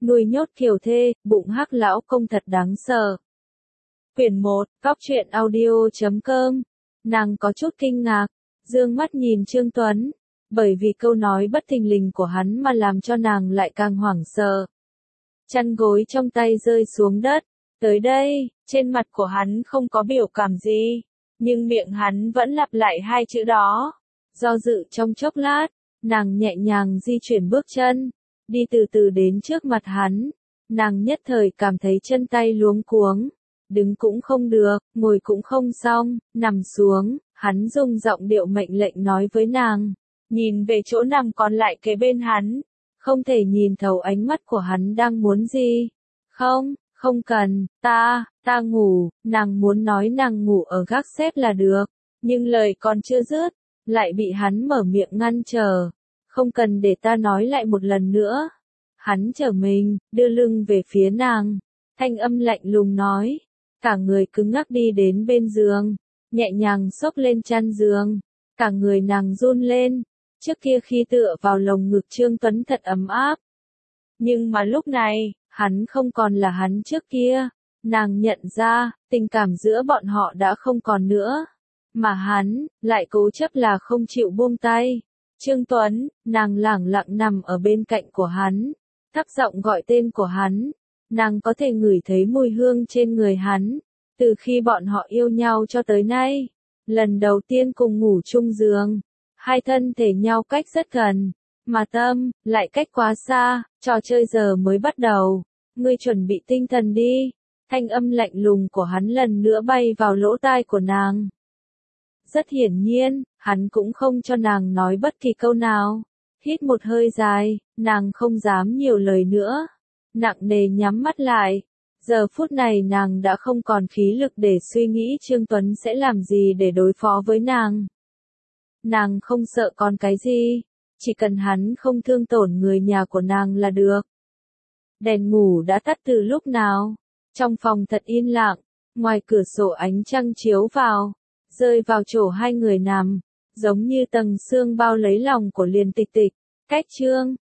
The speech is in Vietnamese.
nuôi nhốt kiều thê, bụng hắc lão công thật đáng sợ. Quyển 1, Góc truyện audio.com. Nàng có chút kinh ngạc, dương mắt nhìn Trương Tuấn, bởi vì câu nói bất thình lình của hắn mà làm cho nàng lại càng hoảng sợ. Chăn gối trong tay rơi xuống đất, tới đây, trên mặt của hắn không có biểu cảm gì, nhưng miệng hắn vẫn lặp lại hai chữ đó. Do dự trong chốc lát, nàng nhẹ nhàng di chuyển bước chân, đi từ từ đến trước mặt hắn. Nàng nhất thời cảm thấy chân tay luống cuống, đứng cũng không được, ngồi cũng không xong, nằm xuống, hắn dùng giọng điệu mệnh lệnh nói với nàng, nhìn về chỗ nằm còn lại kế bên hắn, không thể nhìn thấu ánh mắt của hắn đang muốn gì. Không, không cần, ta ngủ, nàng muốn nói nàng ngủ ở gác xếp là được, nhưng lời còn chưa dứt, lại bị hắn mở miệng ngăn trở. Không cần để ta nói lại một lần nữa. Hắn trở mình, đưa lưng về phía nàng, thanh âm lạnh lùng nói, cả người cứng ngắc đi đến bên giường, nhẹ nhàng xốc lên chăn giường, cả người nàng run lên, trước kia khi tựa vào lồng ngực Trương Tuấn thật ấm áp. Nhưng mà lúc này, hắn không còn là hắn trước kia, nàng nhận ra, tình cảm giữa bọn họ đã không còn nữa, mà hắn, lại cố chấp là không chịu buông tay. Trương Tuấn, nàng lẳng lặng nằm ở bên cạnh của hắn, thấp giọng gọi tên của hắn, nàng có thể ngửi thấy mùi hương trên người hắn, từ khi bọn họ yêu nhau cho tới nay, lần đầu tiên cùng ngủ chung giường, hai thân thể nhau cách rất gần, mà tâm, lại cách quá xa, trò chơi giờ mới bắt đầu, ngươi chuẩn bị tinh thần đi, thanh âm lạnh lùng của hắn lần nữa bay vào lỗ tai của nàng. Rất hiển nhiên, hắn cũng không cho nàng nói bất kỳ câu nào. Hít một hơi dài, nàng không dám nhiều lời nữa. Nặng nề nhắm mắt lại. Giờ phút này nàng đã không còn khí lực để suy nghĩ Trương Tuấn sẽ làm gì để đối phó với nàng. Nàng không sợ còn cái gì, chỉ cần hắn không thương tổn người nhà của nàng là được. Đèn ngủ đã tắt từ lúc nào? Trong phòng thật yên lặng, ngoài cửa sổ ánh trăng chiếu vào, rơi vào chỗ hai người nằm, giống như tầng sương bao lấy lòng của Liền Tịch Tịch. Cách Trương